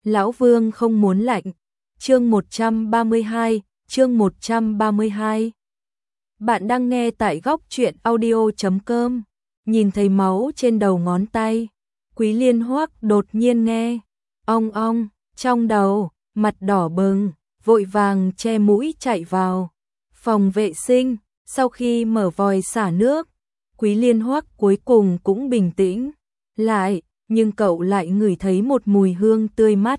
Lão Vương không muốn lạnh. Chương 132, chương 132. Bạn đang nghe tại góc truyện audio.com. Nhìn thấy máu trên đầu ngón tay, Quý Liên Hoắc đột nhiên nghe ong ong trong đầu, mặt đỏ bừng, vội vàng che mũi chạy vào phòng vệ sinh. Sau khi mở vòi xả nước, Quý Liên Hoắc cuối cùng cũng bình tĩnh lại, nhưng cậu lại ngửi thấy một mùi hương tươi mát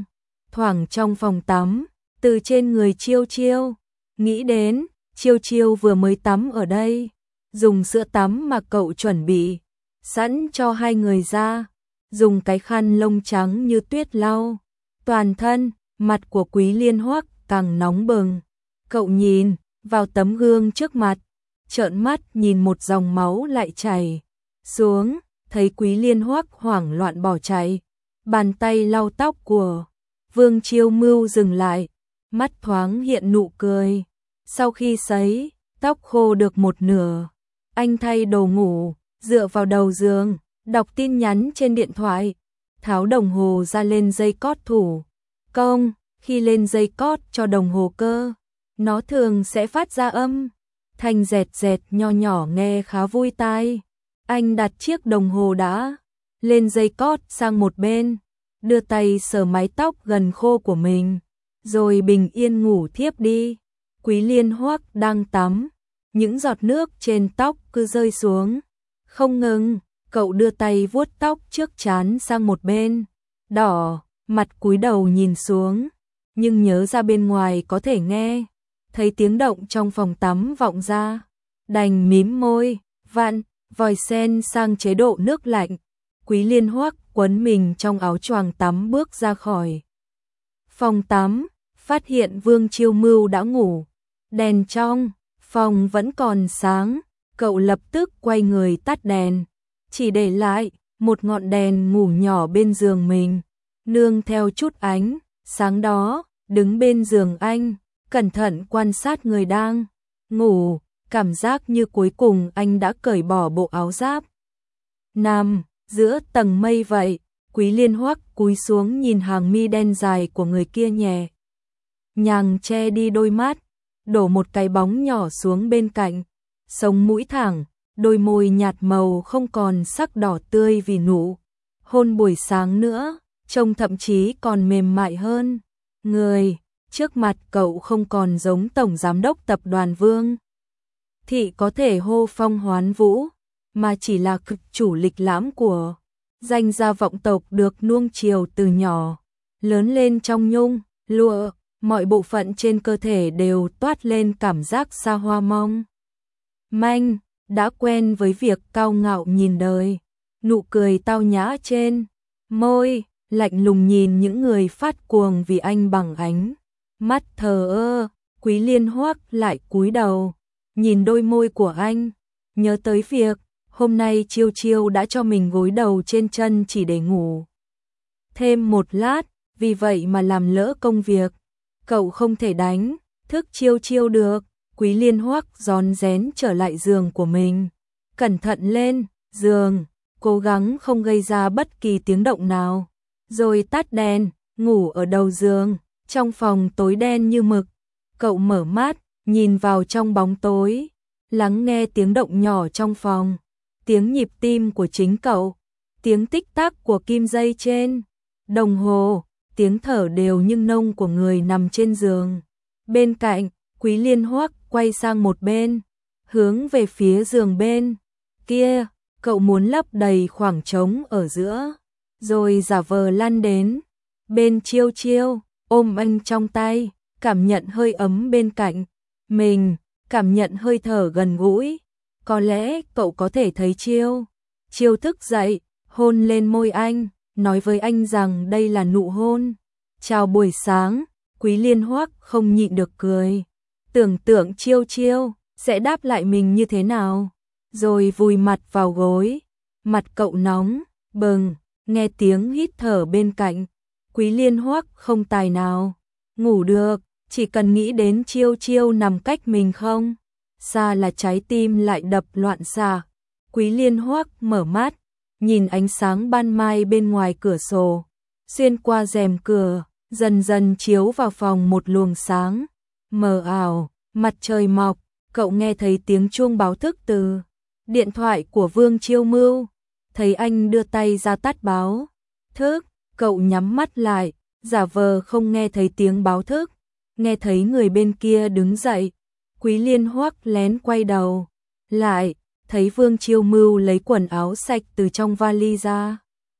thoảng trong phòng tắm, từ trên người Chiêu Chiêu. Nghĩ đến, Chiêu Chiêu vừa mới tắm ở đây, dùng sữa tắm mà cậu chuẩn bị sẵn cho hai người ra, dùng cái khăn lông trắng như tuyết lau toàn thân. Mặt của Quý Liên Hoắc càng nóng bừng. Cậu nhìn vào tấm gương trước mặt, trợn mắt nhìn một dòng máu lại chảy xuống, thấy Quý Liên Hoắc hoảng loạn bỏ chạy. Bàn tay lau tóc của Vương Chiêu Mưu dừng lại, mắt thoáng hiện nụ cười. Sau khi sấy tóc khô được một nửa, anh thay đồ ngủ, dựa vào đầu giường, đọc tin nhắn trên điện thoại, tháo đồng hồ ra lên dây cót thủ công. Khi lên dây cót cho đồng hồ cơ, nó thường sẽ phát ra âm thanh dẹt dẹt nho nhỏ nghe khá vui tai. Anh đặt chiếc đồng hồ đã lên dây cót sang một bên, đưa tay sờ mái tóc gần khô của mình, rồi bình yên ngủ thiếp đi. Quý Liên Hoắc đang tắm, những giọt nước trên tóc cứ rơi xuống không ngừng. Cậu đưa tay vuốt tóc trước trán sang một bên, đỏ mặt cúi đầu nhìn xuống, nhưng nhớ ra bên ngoài có thể nghe thấy tiếng động trong phòng tắm vọng ra, đành mím môi, vặn vòi sen sang chế độ nước lạnh. Quý Liên Hoắc quấn mình trong áo choàng tắm bước ra khỏi phòng tắm, phát hiện Vương Chiêu Mưu đã ngủ. Đèn trong phòng vẫn còn sáng, cậu lập tức quay người tắt đèn, chỉ để lại một ngọn đèn ngủ nhỏ bên giường mình, nương theo chút ánh sáng đó, đứng bên giường anh, cẩn thận quan sát người đang ngủ, cảm giác như cuối cùng anh đã cởi bỏ bộ áo giáp nằm giữa tầng mây vậy. Quý Liên Hoắc cúi xuống nhìn hàng mi đen dài của người kia nhẹ nhàng che đi đôi mắt, đổ một cái bóng nhỏ xuống bên cạnh, sống mũi thẳng, đôi môi nhạt màu không còn sắc đỏ tươi vì nụ hôn buổi sáng nữa, trông thậm chí còn mềm mại hơn. Người trước mặt cậu không còn giống tổng giám đốc tập đoàn Vương Thị có thể hô phong hoán vũ, mà chỉ là cực chủ lịch lãm của danh gia vọng tộc được nuông chiều từ nhỏ, lớn lên trong nhung lụa, mọi bộ phận trên cơ thể đều toát lên cảm giác xa hoa mong manh, đã quen với việc cao ngạo nhìn đời. Nụ cười tao nhã trên môi, lạnh lùng nhìn những người phát cuồng vì anh bằng ánh mắt thờ ơ. Quý Liên Hoắc lại cúi đầu, nhìn đôi môi của anh, nhớ tới việc hôm nay Chiêu Chiêu đã cho mình gối đầu trên chân chỉ để ngủ thêm một lát, vì vậy mà làm lỡ công việc. Cậu không thể đánh thức Chiêu Chiêu được. Quý Liên Hoắc rón rén trở lại giường của mình, cẩn thận lên giường, cố gắng không gây ra bất kỳ tiếng động nào, rồi tắt đèn, ngủ ở đầu giường. Trong phòng tối đen như mực, cậu mở mắt, nhìn vào trong bóng tối, lắng nghe tiếng động nhỏ trong phòng, tiếng nhịp tim của chính cậu, tiếng tích tắc của kim dây trên đồng hồ, tiếng thở đều nhưng nông của người nằm trên giường bên cạnh. Quý Liên Hoắc quay sang một bên, hướng về phía giường bên kia, cậu muốn lấp đầy khoảng trống ở giữa, rồi giả vờ lăn đến bên Chiêu Chiêu, ôm anh trong tay, cảm nhận hơi ấm bên cạnh mình, cảm nhận hơi thở gần gũi. Có lẽ cậu có thể thấy Chiêu Chiêu thức dậy, hôn lên môi anh, nói với anh rằng đây là nụ hôn chào buổi sáng. Quý Liên Hoắc không nhịn được cười, tưởng tượng Chiêu Chiêu sẽ đáp lại mình như thế nào, rồi vùi mặt vào gối. Mặt cậu nóng bừng, nghe tiếng hít thở bên cạnh. Quý Liên Hoắc không tài nào ngủ được, chỉ cần nghĩ đến Chiêu Chiêu nằm cách mình không xa là trái tim lại đập loạn xạ. Quý Liên Hoắc mở mắt, nhìn ánh sáng ban mai bên ngoài cửa sổ, xuyên qua rèm cửa, dần dần chiếu vào phòng một luồng sáng mờ ảo. Mặt trời mọc, cậu nghe thấy tiếng chuông báo thức từ điện thoại của Vương Chiêu Mưu. Thấy anh đưa tay ra tắt báo thức, cậu nhắm mắt lại, giả vờ không nghe thấy tiếng báo thức. Nghe thấy người bên kia đứng dậy, Quý Liên Hoắc lén quay đầu lại, thấy Vương Chiêu Mưu lấy quần áo sạch từ trong vali ra,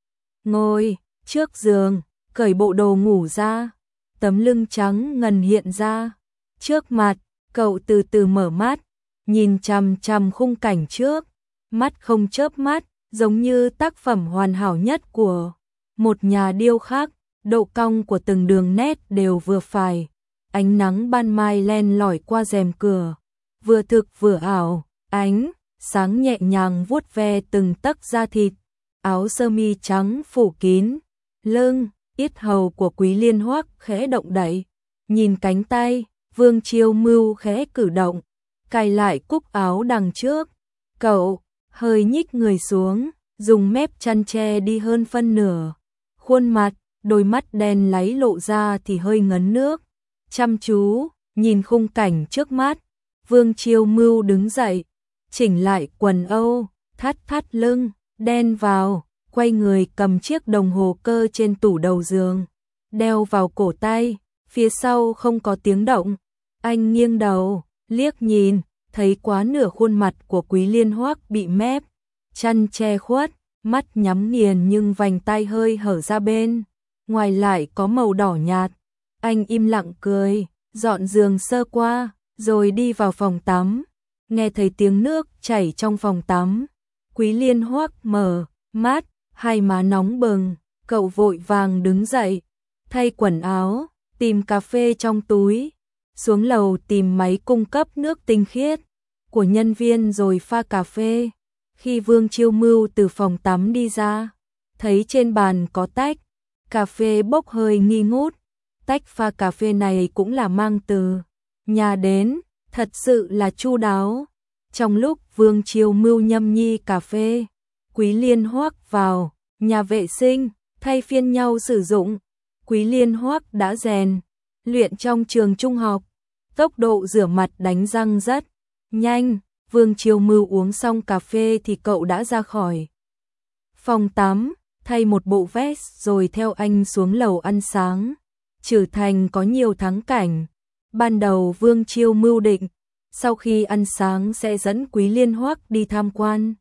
ngồi trước giường, cởi bộ đồ ngủ ra, tấm lưng trắng ngần hiện ra trước mặt. Cậu từ từ mở mắt, nhìn chằm chằm khung cảnh trước, mắt không chớp mắt, giống như tác phẩm hoàn hảo nhất của một nhà điêu khắc. Độ cong của từng đường nét đều vừa phải, ánh nắng ban mai len lỏi qua rèm cửa, vừa thực vừa ảo, ánh sáng nhẹ nhàng vuốt ve từng tấc da thịt. Áo sơ mi trắng phủ kín lưng, yết hầu của Quý Liên Hoắc khẽ động đậy, nhìn cánh tay. Vương Chiêu Mưu khẽ cử động, cài lại cúc áo đằng trước. Cậu hơi nhích người xuống, dùng mép chăn che đi hơn phân nửa khuôn mặt, đôi mắt đen láy lộ ra thì hơi ngấn nước. Chăm chú nhìn khung cảnh trước mắt, Vương Chiêu Mưu đứng dậy, chỉnh lại quần âu, thắt thắt lưng, đen vào, quay người cầm chiếc đồng hồ cơ trên tủ đầu giường, đeo vào cổ tay. Phía sau không có tiếng động. Anh nghiêng đầu, liếc nhìn, thấy quá nửa khuôn mặt của Quý Liên Hoắc bị mép chăn che khuất, mắt nhắm nghiền nhưng vành tai hơi hở ra bên ngoài lại có màu đỏ nhạt. Anh im lặng cười, dọn giường sơ qua, rồi đi vào phòng tắm. Nghe thấy tiếng nước chảy trong phòng tắm, Quý Liên Hoắc mở mắt, hai má nóng bừng. Cậu vội vàng đứng dậy, thay quần áo, tìm cà phê trong túi, xuống lầu tìm máy cung cấp nước tinh khiết của nhân viên rồi pha cà phê. Khi Vương Chiêu Mưu từ phòng tắm đi ra, thấy trên bàn có tách cà phê bốc hơi nghi ngút. Tách pha cà phê này cũng là mang từ nhà đến, thật sự là chu đáo. Trong lúc Vương Chiêu Mưu nhâm nhi cà phê, Quý Liên Hoắc vào nhà vệ sinh, thay phiên nhau sử dụng. Quý Liên Hoắc đã rèn luyện trong trường trung học, tốc độ rửa mặt đánh răng rất nhanh. Vương Chiêu Mưu uống xong cà phê thì cậu đã ra khỏi phòng tắm, thay một bộ vest rồi theo anh xuống lầu ăn sáng. Trử Thành có nhiều thắng cảnh. Ban đầu Vương Chiêu Mưu định sau khi ăn sáng sẽ dẫn Quý Liên Hoắc đi tham quan,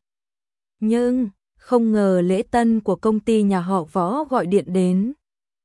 nhưng không ngờ lễ tân của công ty nhà họ Võ gọi điện đến,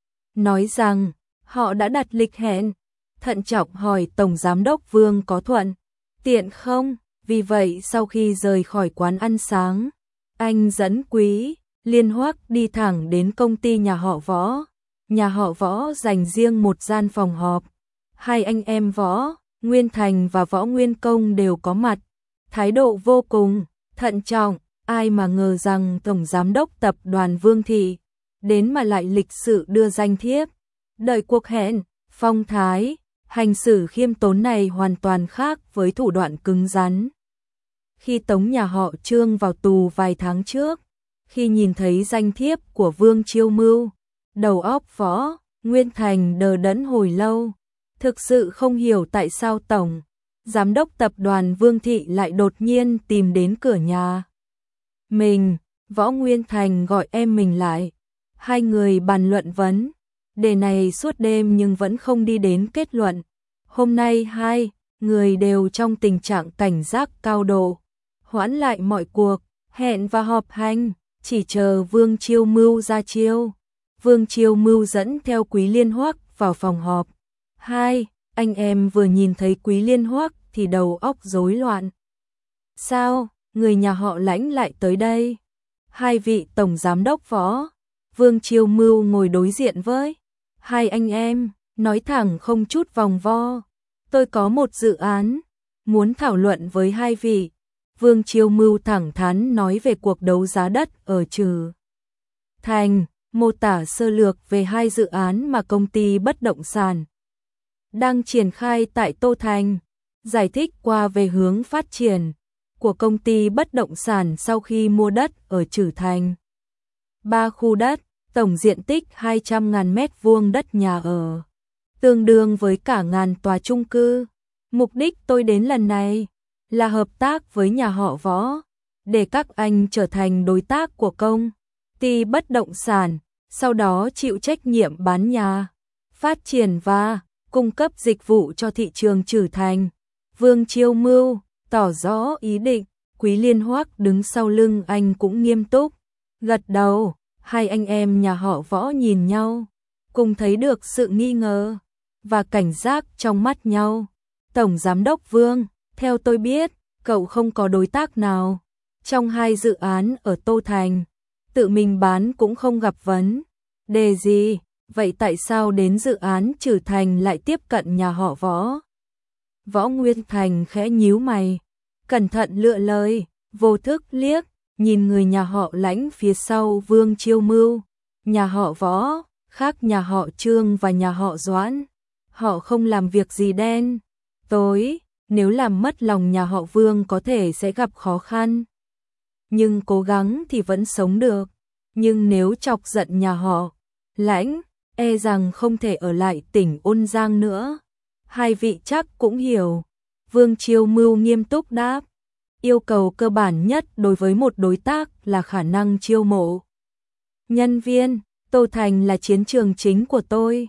nói rằng họ đã đặt lịch hẹn. Thận trọng hỏi Tổng Giám đốc Vương có thuận tiện không. Vì vậy sau khi rời khỏi quán ăn sáng, anh dẫn Quý Liên Hoắc đi thẳng đến công ty nhà họ Võ. Nhà họ Võ dành riêng một gian phòng họp. Hai anh em Võ Nguyên Thành và Võ Nguyên Công đều có mặt, thái độ vô cùng thận trọng. Ai mà ngờ rằng Tổng Giám đốc Tập đoàn Vương Thị đến mà lại lịch sự đưa danh thiếp. Đợi cuộc hẹn, phong thái, hành xử khiêm tốn này hoàn toàn khác với thủ đoạn cứng rắn khi tống nhà họ Trương vào tù vài tháng trước. Khi nhìn thấy danh thiếp của Vương Chiêu Mưu, đầu óc Võ Nguyên Thành đờ đẫn hồi lâu, thực sự không hiểu tại sao Tổng Giám đốc Tập đoàn Vương Thị lại đột nhiên tìm đến cửa nhà mình. Võ Nguyên Thành gọi em mình lại, hai người bàn luận vấn đề này suốt đêm nhưng vẫn không đi đến kết luận. Hôm nay hai người đều trong tình trạng cảnh giác cao độ, hoãn lại mọi cuộc hẹn và họp hành, chỉ chờ Vương Chiêu Mưu ra chiêu. Vương Chiêu Mưu dẫn theo Quý Liên Hoắc vào phòng họp. Hai anh em vừa nhìn thấy Quý Liên Hoắc thì đầu óc rối loạn. Sao người nhà họ Lãnh lại tới đây? Hai vị tổng giám đốc Võ. Vương Chiêu Mưu ngồi đối diện với hai anh em, nói thẳng không chút vòng vo. Tôi có một dự án muốn thảo luận với hai vị. Vương Chiêu Mưu thẳng thắn nói về cuộc đấu giá đất ở Trử Thành, mô tả sơ lược về hai dự án mà công ty bất động sản đang triển khai tại Tô Thành, giải thích qua về hướng phát triển của công ty bất động sản sau khi mua đất ở Trử Thành. 3 khu đất, tổng diện tích 200.000 mét vuông đất nhà ở, tương đương với cả ngàn tòa chung cư. Mục đích tôi đến lần này là hợp tác với nhà họ Võ, để các anh trở thành đối tác của công ty bất động sản, sau đó chịu trách nhiệm bán nhà, phát triển và cung cấp dịch vụ cho thị trường Trử Thành. Vương Chiêu Mưu tỏ rõ ý định. Quý Liên Hoắc đứng sau lưng anh cũng nghiêm túc gật đầu. Hai anh em nhà họ Võ nhìn nhau, cùng thấy được sự nghi ngờ và cảnh giác trong mắt nhau. Tổng Giám đốc Vương, theo tôi biết, cậu không có đối tác nào trong hai dự án ở Tô Thành, tự mình bán cũng không gặp vấn đề gì, vậy tại sao đến dự án Trử Thành lại tiếp cận nhà họ Võ? Võ Nguyên Thành khẽ nhíu mày, cẩn thận lựa lời, vô thức liếc nhìn người nhà họ Lãnh phía sau Vương Chiêu Mưu. Nhà họ Võ khác nhà họ Trương và nhà họ Doãn, họ không làm việc gì đen tối, nếu làm mất lòng nhà họ Vương có thể sẽ gặp khó khăn, nhưng cố gắng thì vẫn sống được. Nhưng nếu chọc giận nhà họ Lãnh, e rằng không thể ở lại tỉnh Ôn Giang nữa. Hai vị chắc cũng hiểu. Vương Chiêu Mưu nghiêm túc đáp. Yêu cầu cơ bản nhất đối với một đối tác là khả năng chiêu mộ nhân viên. Tô Thành là chiến trường chính của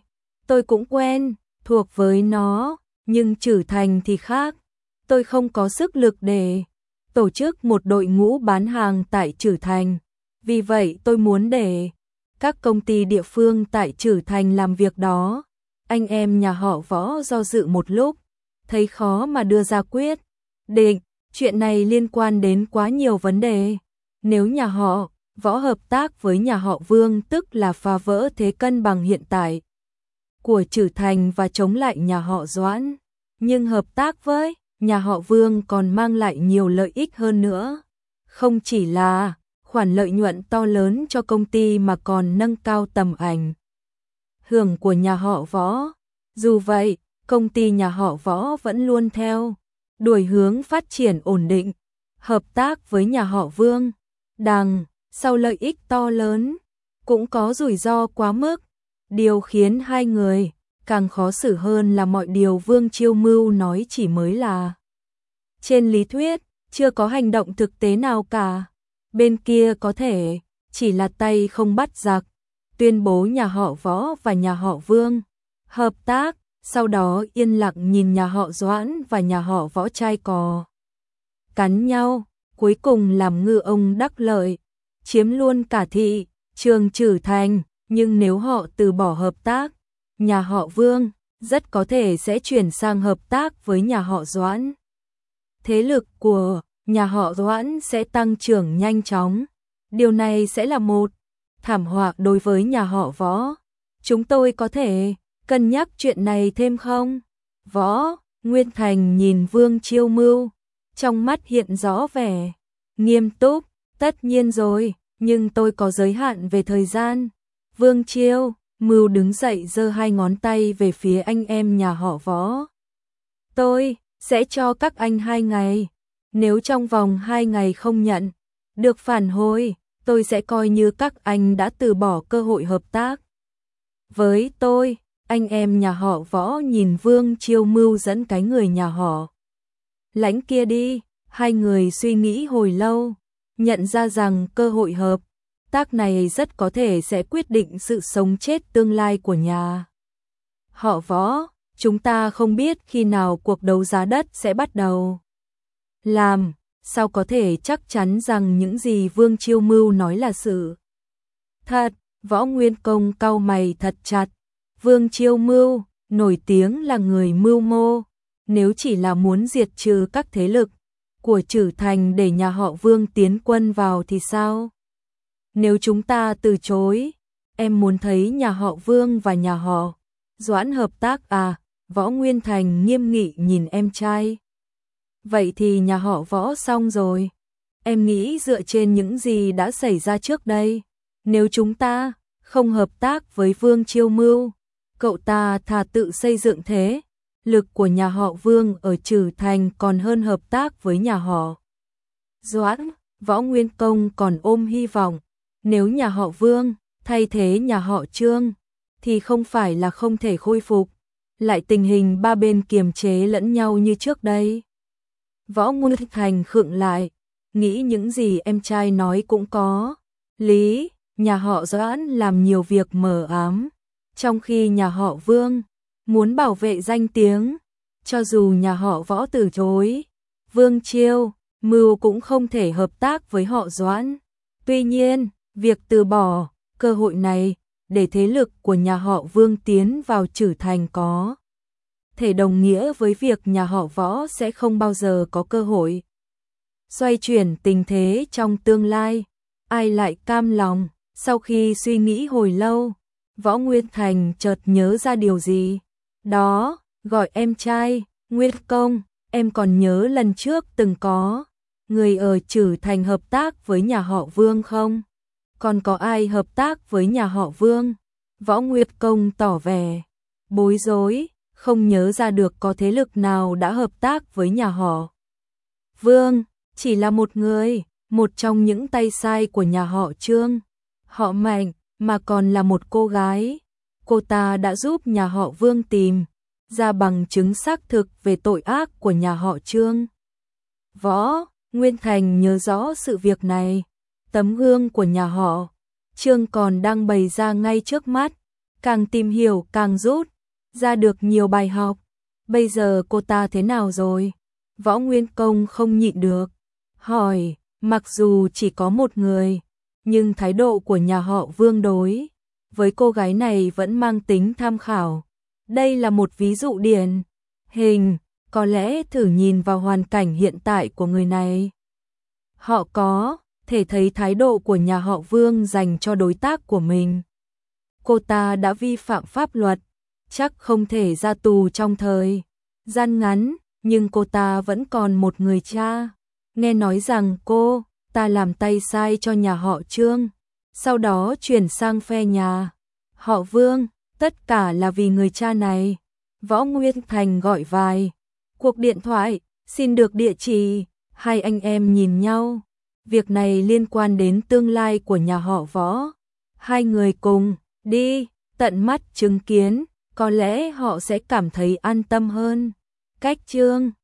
tôi cũng quen thuộc với nó, nhưng Trử Thành thì khác. Tôi không có sức lực để tổ chức một đội ngũ bán hàng tại Trử Thành, vì vậy tôi muốn để các công ty địa phương tại Trử Thành làm việc đó. Anh em nhà họ Võ do dự một lúc, thấy khó mà đưa ra quyết định. Chuyện này liên quan đến quá nhiều vấn đề. Nếu nhà họ Võ hợp tác với nhà họ Vương tức là phá vỡ thế cân bằng hiện tại của Trử Thành và chống lại nhà họ Doãn. Nhưng hợp tác với nhà họ Vương còn mang lại nhiều lợi ích hơn nữa. Không chỉ là khoản lợi nhuận to lớn cho công ty mà còn nâng cao tầm ảnh hưởng của nhà họ Võ. Dù vậy, công ty nhà họ Võ vẫn luôn theo đuổi hướng phát triển ổn định. Hợp tác với nhà họ Vương, đằng sau lợi ích to lớn, cũng có rủi ro quá mức. Điều khiến hai người càng khó xử hơn là mọi điều Vương Chiêu Mưu nói chỉ mới là trên lý thuyết, chưa có hành động thực tế nào cả. Bên kia có thể chỉ là tay không bắt giặc, tuyên bố nhà họ Võ và nhà họ Vương hợp tác, sau đó yên lặng nhìn nhà họ Doãn và nhà họ Võ chai cò cắn nhau, cuối cùng làm ngư ông đắc lợi, chiếm luôn cả thị trường Trử Thành. Nhưng nếu họ từ bỏ hợp tác, nhà họ Vương rất có thể sẽ chuyển sang hợp tác với nhà họ Doãn. Thế lực của nhà họ Doãn sẽ tăng trưởng nhanh chóng. Điều này sẽ là một thảm họa đối với nhà họ Võ. Chúng tôi có thể cân nhắc chuyện này thêm không? Võ Nguyên Thành nhìn Vương Chiêu Mưu, trong mắt hiện rõ vẻ nghiêm túc. Tất nhiên rồi, nhưng tôi có giới hạn về thời gian. Vương Chiêu Mưu đứng dậy giơ hai ngón tay về phía anh em nhà họ Võ. Tôi sẽ cho các anh 2 ngày. Nếu trong vòng 2 ngày không nhận được phản hồi, tôi sẽ coi như các anh đã từ bỏ cơ hội hợp tác với tôi. Anh em nhà họ Võ nhìn Vương Chiêu Mưu dẫn cái người nhà họ Lãnh kia đi. Hai người suy nghĩ hồi lâu, nhận ra rằng cơ hội hợp tác này rất có thể sẽ quyết định sự sống chết tương lai của nhà họ Võ. Chúng ta không biết khi nào cuộc đấu giá đất sẽ bắt đầu. Làm sao có thể chắc chắn rằng những gì Vương Chiêu Mưu nói là sự thật? Võ Nguyên Công cau mày thật chặt. Vương Chiêu Mưu nổi tiếng là người mưu mô, nếu chỉ là muốn diệt trừ các thế lực của Trử Thành để nhà họ Vương tiến quân vào thì sao? Nếu chúng ta từ chối, em muốn thấy nhà họ Vương và nhà họ Doãn hợp tác à? Võ Nguyên Thành nghiêm nghị nhìn em trai. Vậy thì nhà họ Võ xong rồi. Em nghĩ dựa trên những gì đã xảy ra trước đây, nếu chúng ta không hợp tác với Vương Chiêu Mưu, cậu ta thà tự xây dựng thế lực của nhà họ Vương ở Trử Thành còn hơn hợp tác với nhà họ Doãn. Võ Nguyên Công còn ôm hy vọng, nếu nhà họ Vương thay thế nhà họ Trương thì không phải là không thể khôi phục lại tình hình ba bên kiềm chế lẫn nhau như trước đây. Võ Nguyên Thành khựng lại, nghĩ những gì em trai nói cũng có lý, nhà họ Doãn làm nhiều việc mờ ám, trong khi nhà họ Vương muốn bảo vệ danh tiếng, cho dù nhà họ Võ từ chối, Vương Chiêu, Mưu cũng không thể hợp tác với họ Doãn. Tuy nhiên, việc từ bỏ cơ hội này để thế lực của nhà họ Vương tiến vào Trử Thành có thể đồng nghĩa với việc nhà họ Võ sẽ không bao giờ có cơ hội xoay chuyển tình thế trong tương lai. Ai lại cam lòng? Sau khi suy nghĩ hồi lâu, Võ Nguyên Thành chợt nhớ ra điều gì. Đó, gọi em trai, Nguyên Công, em còn nhớ lần trước từng có người ở Trử Thành hợp tác với nhà họ Vương không? Còn có ai hợp tác với nhà họ Vương? Võ Nguyên Công tỏ vẻ bối rối, không nhớ ra được có thế lực nào đã hợp tác với nhà họ Vương, chỉ là một người, một trong những tay sai của nhà họ Trương, họ Mạnh, mà còn là một cô gái. Cô ta đã giúp nhà họ Vương tìm ra bằng chứng xác thực về tội ác của nhà họ Trương. Võ Nguyên Thành nhớ rõ sự việc này, tấm gương của nhà họ Trương còn đang bày ra ngay trước mắt, càng tìm hiểu càng rút ra được nhiều bài học. Bây giờ cô ta thế nào rồi? Võ Nguyên Công không nhịn được hỏi, mặc dù chỉ có một người, nhưng thái độ của nhà họ Vương đối với cô gái này vẫn mang tính tham khảo. Đây là một ví dụ điển hình, có lẽ thử nhìn vào hoàn cảnh hiện tại của người này. Họ có thể thấy thái độ của nhà họ Vương dành cho đối tác của mình. Cô ta đã vi phạm pháp luật, chắc không thể ra tù trong thời gian ngắn, nhưng cô ta vẫn còn một người cha. Nghe nói rằng cô ta làm tay sai cho nhà họ Trương, sau đó chuyển sang phe nhà họ Vương, tất cả là vì người cha này. Võ Nguyên Thành gọi vài cuộc điện thoại, xin được địa chỉ. Hai anh em nhìn nhau, việc này liên quan đến tương lai của nhà họ Võ. Hai người cùng đi tận mắt chứng kiến, có lẽ họ sẽ cảm thấy an tâm hơn. Cách Trương